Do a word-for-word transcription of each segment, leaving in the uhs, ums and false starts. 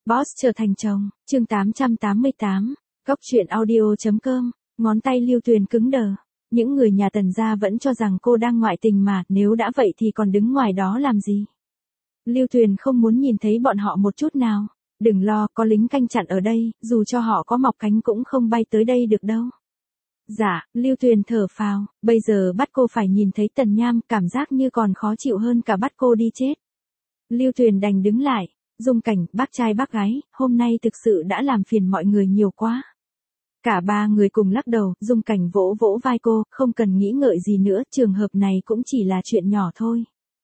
Boss trở thành chồng, chương tám trăm tám mươi tám, Góc truyện audio.com, ngón tay Lưu Tuyền cứng đờ. Những người nhà Tần gia vẫn cho rằng cô đang ngoại tình mà, nếu đã vậy thì còn đứng ngoài đó làm gì? Lưu Tuyền không muốn nhìn thấy bọn họ một chút nào. Đừng lo, có lính canh chặn ở đây, dù cho họ có mọc cánh cũng không bay tới đây được đâu. Dạ, Lưu Tuyền thở phào, bây giờ bắt cô phải nhìn thấy Tần Nham, cảm giác như còn khó chịu hơn cả bắt cô đi chết. Lưu Tuyền đành đứng lại. Dung Cảnh, bác trai bác gái, hôm nay thực sự đã làm phiền mọi người nhiều quá. Cả ba người cùng lắc đầu, Dung Cảnh vỗ vỗ vai cô, không cần nghĩ ngợi gì nữa, trường hợp này cũng chỉ là chuyện nhỏ thôi.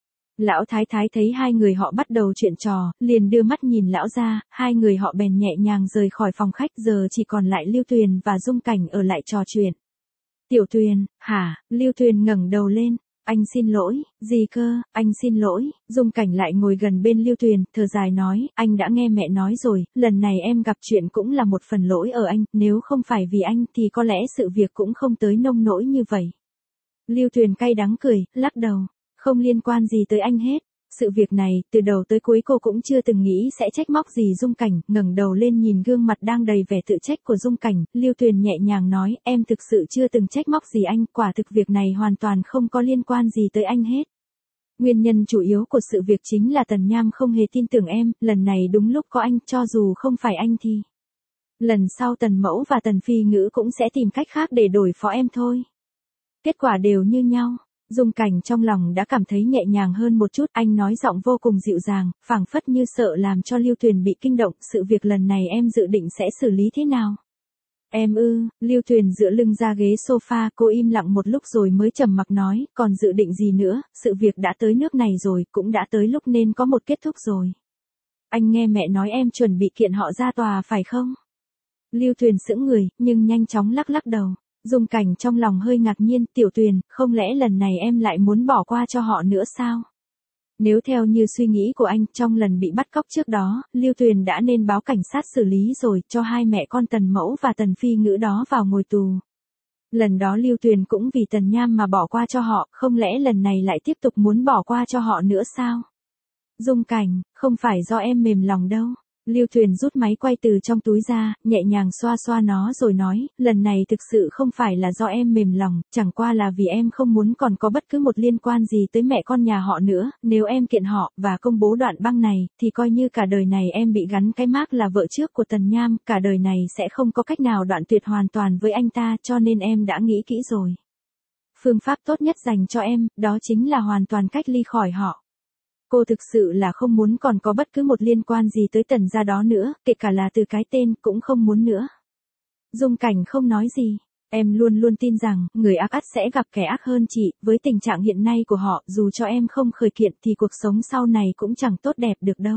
Lão Thái Thái thấy hai người họ bắt đầu chuyện trò, liền đưa mắt nhìn lão ra, hai người họ bèn nhẹ nhàng rời khỏi phòng khách, giờ chỉ còn lại Lưu Tuyền và Dung Cảnh ở lại trò chuyện. Tiểu Tuyền, hả? Lưu Tuyền ngẩng đầu lên. Anh xin lỗi, gì cơ, anh xin lỗi. Dung Cảnh lại ngồi gần bên Lưu Tuyền, thở dài nói, anh đã nghe mẹ nói rồi, lần này em gặp chuyện cũng là một phần lỗi ở anh, nếu không phải vì anh thì có lẽ sự việc cũng không tới nông nỗi như vậy. Lưu Tuyền cay đắng cười, lắc đầu, không liên quan gì tới anh hết. Sự việc này, từ đầu tới cuối cô cũng chưa từng nghĩ sẽ trách móc gì Dung Cảnh, ngẩng đầu lên nhìn gương mặt đang đầy vẻ tự trách của Dung Cảnh, Lưu Tuyền nhẹ nhàng nói, em thực sự chưa từng trách móc gì anh, quả thực việc này hoàn toàn không có liên quan gì tới anh hết. Nguyên nhân chủ yếu của sự việc chính là Tần Nham không hề tin tưởng em, lần này đúng lúc có anh, cho dù không phải anh thì lần sau Tần Mẫu và Tần Phi Ngữ cũng sẽ tìm cách khác để đổi phó em thôi. Kết quả đều như nhau. Dung Cảnh trong lòng đã cảm thấy nhẹ nhàng hơn một chút, anh nói giọng vô cùng dịu dàng, phảng phất như sợ làm cho Lưu Tuyền bị kinh động, sự việc lần này em dự định sẽ xử lý thế nào? Em ư, Lưu Tuyền dựa lưng ra ghế sofa, cô im lặng một lúc rồi mới trầm mặc nói, còn dự định gì nữa, sự việc đã tới nước này rồi, cũng đã tới lúc nên có một kết thúc rồi. Anh nghe mẹ nói em chuẩn bị kiện họ ra tòa phải không? Lưu Tuyền sững người, nhưng nhanh chóng lắc lắc đầu. Dung Cảnh trong lòng hơi ngạc nhiên, Tiểu Tuyền, không lẽ lần này em lại muốn bỏ qua cho họ nữa sao? Nếu theo như suy nghĩ của anh, trong lần bị bắt cóc trước đó, Lưu Tuyền đã nên báo cảnh sát xử lý rồi, cho hai mẹ con Tần Mẫu và Tần Phi Ngữ đó vào ngồi tù. Lần đó Lưu Tuyền cũng vì Tần Nham mà bỏ qua cho họ, không lẽ lần này lại tiếp tục muốn bỏ qua cho họ nữa sao? Dung Cảnh, không phải do em mềm lòng đâu. Lưu Tuyền rút máy quay từ trong túi ra, nhẹ nhàng xoa xoa nó rồi nói, lần này thực sự không phải là do em mềm lòng, chẳng qua là vì em không muốn còn có bất cứ một liên quan gì tới mẹ con nhà họ nữa, nếu em kiện họ, và công bố đoạn băng này, thì coi như cả đời này em bị gắn cái mác là vợ trước của Tần Nham, cả đời này sẽ không có cách nào đoạn tuyệt hoàn toàn với anh ta, cho nên em đã nghĩ kỹ rồi. Phương pháp tốt nhất dành cho em, đó chính là hoàn toàn cách ly khỏi họ. Cô thực sự là không muốn còn có bất cứ một liên quan gì tới Tần gia đó nữa, kể cả là từ cái tên, cũng không muốn nữa. Dung Cảnh không nói gì. Em luôn luôn tin rằng, người ác ắt sẽ gặp kẻ ác hơn chị, với tình trạng hiện nay của họ, dù cho em không khởi kiện thì cuộc sống sau này cũng chẳng tốt đẹp được đâu.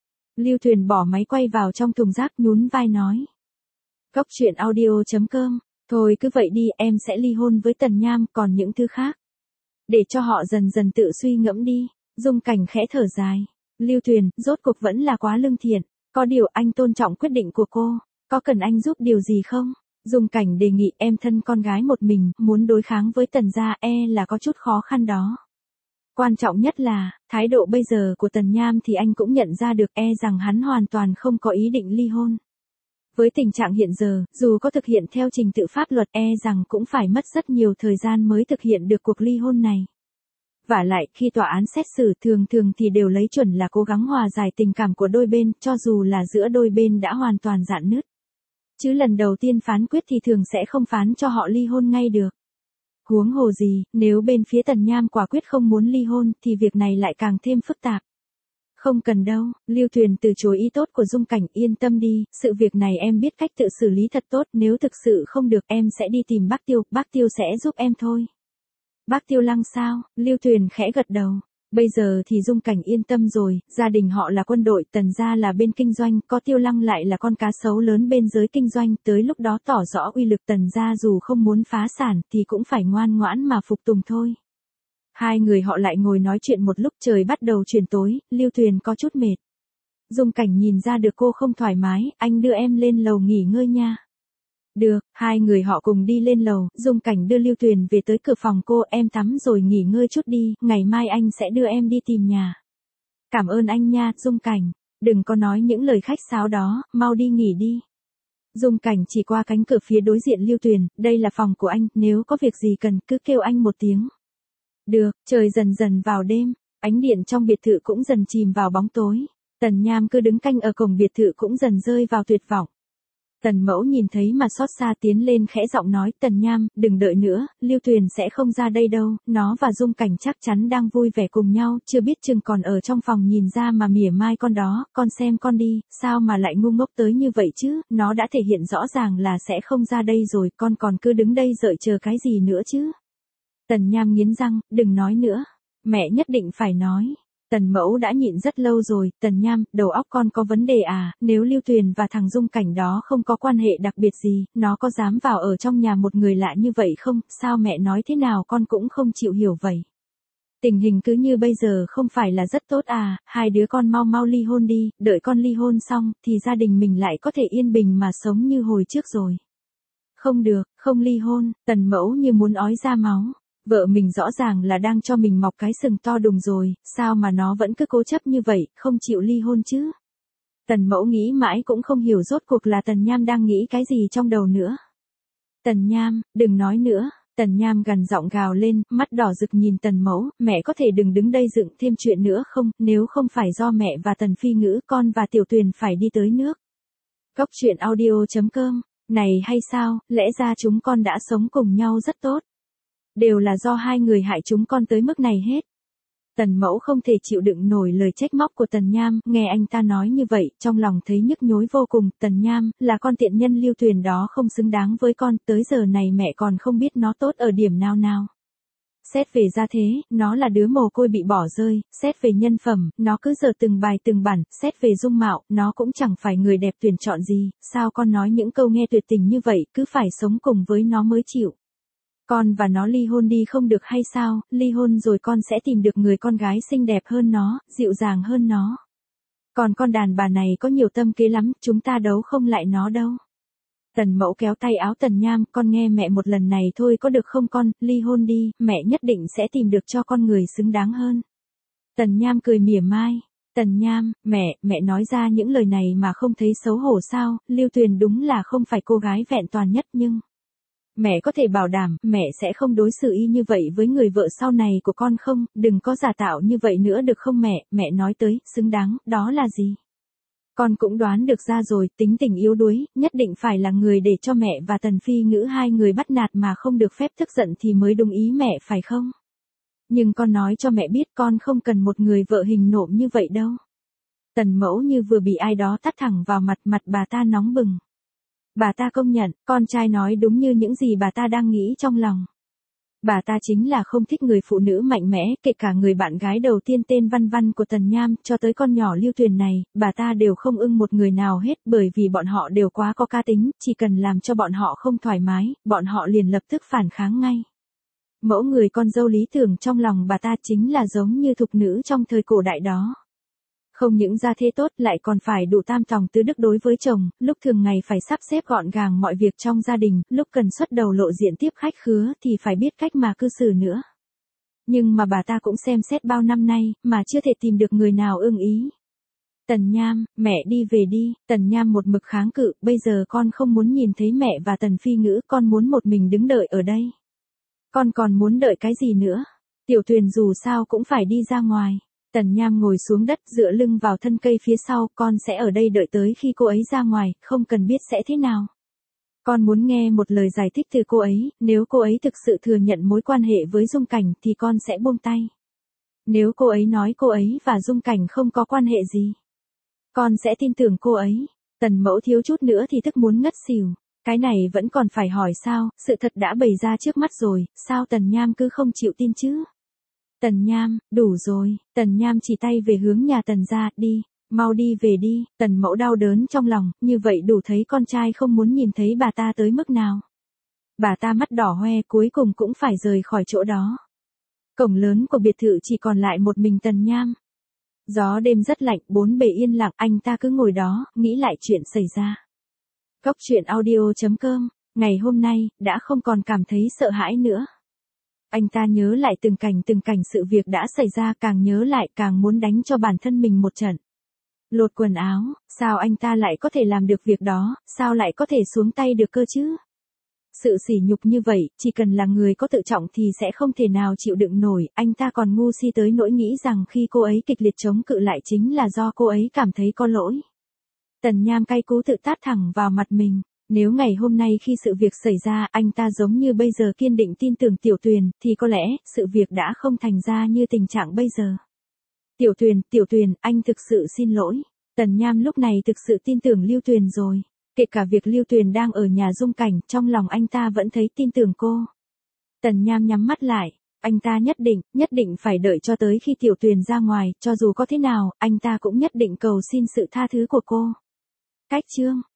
Lưu Tuyền bỏ máy quay vào trong thùng rác, nhún vai nói. Góc truyện audio.com, thôi cứ vậy đi, em sẽ ly hôn với Tần Nham, còn những thứ khác, để cho họ dần dần tự suy ngẫm đi. Dung Cảnh khẽ thở dài. Lưu Tuyền, rốt cuộc vẫn là quá lương thiện. Có điều anh tôn trọng quyết định của cô. Có cần anh giúp điều gì không? Dung Cảnh đề nghị, em thân con gái một mình, muốn đối kháng với Tần gia e là có chút khó khăn đó. Quan trọng nhất là, thái độ bây giờ của Tần Nham thì anh cũng nhận ra được, e rằng hắn hoàn toàn không có ý định ly hôn. Với tình trạng hiện giờ, dù có thực hiện theo trình tự pháp luật, e rằng cũng phải mất rất nhiều thời gian mới thực hiện được cuộc ly hôn này. Vả lại, khi tòa án xét xử thường thường thì đều lấy chuẩn là cố gắng hòa giải tình cảm của đôi bên, cho dù là giữa đôi bên đã hoàn toàn rạn nứt. Chứ lần đầu tiên phán quyết thì thường sẽ không phán cho họ ly hôn ngay được. Huống hồ gì, nếu bên phía Tần Nham quả quyết không muốn ly hôn, thì việc này lại càng thêm phức tạp. Không cần đâu, Lưu Tuyền từ chối ý tốt của Dung Cảnh, yên tâm đi, sự việc này em biết cách tự xử lý thật tốt, nếu thực sự không được em sẽ đi tìm bác Tiêu, bác Tiêu sẽ giúp em thôi. Bác Tiêu Lăng sao? Lưu Tuyền khẽ gật đầu. Bây giờ thì Dung Cảnh yên tâm rồi, gia đình họ là quân đội, Tần gia là bên kinh doanh, có Tiêu Lăng lại là con cá sấu lớn bên giới kinh doanh, tới lúc đó tỏ rõ uy lực Tần gia dù không muốn phá sản thì cũng phải ngoan ngoãn mà phục tùng thôi. Hai người họ lại ngồi nói chuyện một lúc, trời bắt đầu chuyển tối, Lưu Tuyền có chút mệt. Dung Cảnh nhìn ra được cô không thoải mái, anh đưa em lên lầu nghỉ ngơi nha. Được, hai người họ cùng đi lên lầu, Dung Cảnh đưa Lưu Tuyền về tới cửa phòng cô, em tắm rồi nghỉ ngơi chút đi, ngày mai anh sẽ đưa em đi tìm nhà. Cảm ơn anh nha, Dung Cảnh. Đừng có nói những lời khách sáo đó, mau đi nghỉ đi. Dung Cảnh chỉ qua cánh cửa phía đối diện Lưu Tuyền, đây là phòng của anh, nếu có việc gì cần cứ kêu anh một tiếng. Được, trời dần dần vào đêm, ánh điện trong biệt thự cũng dần chìm vào bóng tối. Tần Nham cứ đứng canh ở cổng biệt thự cũng dần rơi vào tuyệt vọng. Tần Mẫu nhìn thấy mà xót xa tiến lên khẽ giọng nói, Tần Nham, đừng đợi nữa, Lưu Tuyền sẽ không ra đây đâu, nó và Dung Cảnh chắc chắn đang vui vẻ cùng nhau, chưa biết chừng còn ở trong phòng nhìn ra mà mỉa mai con đó, con xem con đi, sao mà lại ngu ngốc tới như vậy chứ, nó đã thể hiện rõ ràng là sẽ không ra đây rồi, con còn cứ đứng đây đợi chờ cái gì nữa chứ. Tần Nham nghiến răng, đừng nói nữa, mẹ nhất định phải nói. Tần Mẫu đã nhịn rất lâu rồi, Tần Nham, đầu óc con có vấn đề à, nếu Lưu Tuyền và thằng Dung Cảnh đó không có quan hệ đặc biệt gì, nó có dám vào ở trong nhà một người lạ như vậy không, sao mẹ nói thế nào con cũng không chịu hiểu vậy. Tình hình cứ như bây giờ không phải là rất tốt à, hai đứa con mau mau ly hôn đi, đợi con ly hôn xong, thì gia đình mình lại có thể yên bình mà sống như hồi trước rồi. Không được, không ly hôn, Tần Mẫu như muốn ói ra máu. Vợ mình rõ ràng là đang cho mình mọc cái sừng to đùng rồi, sao mà nó vẫn cứ cố chấp như vậy, không chịu ly hôn chứ. Tần Mẫu nghĩ mãi cũng không hiểu rốt cuộc là Tần Nham đang nghĩ cái gì trong đầu nữa. Tần Nham, đừng nói nữa, Tần Nham gằn giọng gào lên, mắt đỏ rực nhìn Tần Mẫu, mẹ có thể đừng đứng đây dựng thêm chuyện nữa không, nếu không phải do mẹ và Tần Phi Ngữ con và Tiểu Tuyền phải đi tới nước. Góc truyện audio chấm com, này hay sao, lẽ ra chúng con đã sống cùng nhau rất tốt. Đều là do hai người hại chúng con tới mức này hết. Tần Mẫu không thể chịu đựng nổi lời trách móc của Tần Nham, nghe anh ta nói như vậy, trong lòng thấy nhức nhối vô cùng, Tần Nham, là con tiện nhân Lưu Tuyền đó không xứng đáng với con, tới giờ này mẹ còn không biết nó tốt ở điểm nào nào. Xét về gia thế, nó là đứa mồ côi bị bỏ rơi, xét về nhân phẩm, nó cứ dở từng bài từng bản, xét về dung mạo, nó cũng chẳng phải người đẹp tuyển chọn gì, sao con nói những câu nghe tuyệt tình như vậy, cứ phải sống cùng với nó mới chịu. Con và nó ly hôn đi không được hay sao, ly hôn rồi con sẽ tìm được người con gái xinh đẹp hơn nó, dịu dàng hơn nó. Còn con đàn bà này có nhiều tâm kế lắm, chúng ta đấu không lại nó đâu. Tần Mẫu kéo tay áo Tần Nham, con nghe mẹ một lần này thôi có được không con, ly hôn đi, mẹ nhất định sẽ tìm được cho con người xứng đáng hơn. Tần Nham cười mỉa mai, Tần Nham, mẹ, mẹ nói ra những lời này mà không thấy xấu hổ sao, Lưu Tuyền đúng là không phải cô gái vẹn toàn nhất nhưng... Mẹ có thể bảo đảm, mẹ sẽ không đối xử y như vậy với người vợ sau này của con không, đừng có giả tạo như vậy nữa được không mẹ, mẹ nói tới, xứng đáng, đó là gì? Con cũng đoán được ra rồi, tính tình yếu đuối, nhất định phải là người để cho mẹ và Tần Phi Ngữ hai người bắt nạt mà không được phép tức giận thì mới đồng ý mẹ phải không? Nhưng con nói cho mẹ biết con không cần một người vợ hình nộm như vậy đâu. Tần Mẫu như vừa bị ai đó tát thẳng vào mặt, mặt bà ta nóng bừng. Bà ta công nhận, con trai nói đúng như những gì bà ta đang nghĩ trong lòng. Bà ta chính là không thích người phụ nữ mạnh mẽ, kể cả người bạn gái đầu tiên tên Văn Văn của Tần Nham, cho tới con nhỏ Lưu Tuyền này, bà ta đều không ưng một người nào hết bởi vì bọn họ đều quá có cá tính, chỉ cần làm cho bọn họ không thoải mái, bọn họ liền lập tức phản kháng ngay. Mẫu người con dâu lý tưởng trong lòng bà ta chính là giống như thục nữ trong thời cổ đại đó. Không những gia thế tốt lại còn phải đủ tam tòng tứ đức đối với chồng, lúc thường ngày phải sắp xếp gọn gàng mọi việc trong gia đình, lúc cần xuất đầu lộ diện tiếp khách khứa thì phải biết cách mà cư xử nữa. Nhưng mà bà ta cũng xem xét bao năm nay, mà chưa thể tìm được người nào ưng ý. Tần Nham, mẹ đi về đi, Tần Nham một mực kháng cự, bây giờ con không muốn nhìn thấy mẹ và Tần Phi Ngữ, con muốn một mình đứng đợi ở đây. Con còn muốn đợi cái gì nữa? Tiểu Tuyền dù sao cũng phải đi ra ngoài. Tần Nham ngồi xuống đất dựa lưng vào thân cây phía sau, con sẽ ở đây đợi tới khi cô ấy ra ngoài, không cần biết sẽ thế nào. Con muốn nghe một lời giải thích từ cô ấy, nếu cô ấy thực sự thừa nhận mối quan hệ với Dung Cảnh thì con sẽ buông tay. Nếu cô ấy nói cô ấy và Dung Cảnh không có quan hệ gì, con sẽ tin tưởng cô ấy. Tần Mẫu thiếu chút nữa thì tức muốn ngất xỉu. Cái này vẫn còn phải hỏi sao, sự thật đã bày ra trước mắt rồi, sao Tần Nham cứ không chịu tin chứ? Tần Nham, đủ rồi, Tần Nham chỉ tay về hướng nhà Tần gia, đi, mau đi về đi, Tần Mẫu đau đớn trong lòng, như vậy đủ thấy con trai không muốn nhìn thấy bà ta tới mức nào. Bà ta mắt đỏ hoe cuối cùng cũng phải rời khỏi chỗ đó. Cổng lớn của biệt thự chỉ còn lại một mình Tần Nham. Gió đêm rất lạnh, bốn bề yên lặng, anh ta cứ ngồi đó, nghĩ lại chuyện xảy ra. Góc truyện audio chấm com, ngày hôm nay, đã không còn cảm thấy sợ hãi nữa. Anh ta nhớ lại từng cảnh từng cảnh sự việc đã xảy ra, càng nhớ lại càng muốn đánh cho bản thân mình một trận. Lột quần áo, sao anh ta lại có thể làm được việc đó, sao lại có thể xuống tay được cơ chứ? Sự sỉ nhục như vậy, chỉ cần là người có tự trọng thì sẽ không thể nào chịu đựng nổi, anh ta còn ngu si tới nỗi nghĩ rằng khi cô ấy kịch liệt chống cự lại chính là do cô ấy cảm thấy có lỗi. Tần Nham cay cú tự tát thẳng vào mặt mình, nếu ngày hôm nay khi sự việc xảy ra anh ta giống như bây giờ kiên định tin tưởng Tiểu Tuyền, thì có lẽ, sự việc đã không thành ra như tình trạng bây giờ. Tiểu Tuyền, Tiểu Tuyền, anh thực sự xin lỗi. Tần Nham lúc này thực sự tin tưởng Lưu Tuyền rồi. Kể cả việc Lưu Tuyền đang ở nhà Dung Cảnh, trong lòng anh ta vẫn thấy tin tưởng cô. Tần Nham nhắm mắt lại, anh ta nhất định, nhất định phải đợi cho tới khi Tiểu Tuyền ra ngoài, cho dù có thế nào, anh ta cũng nhất định cầu xin sự tha thứ của cô. Cách chương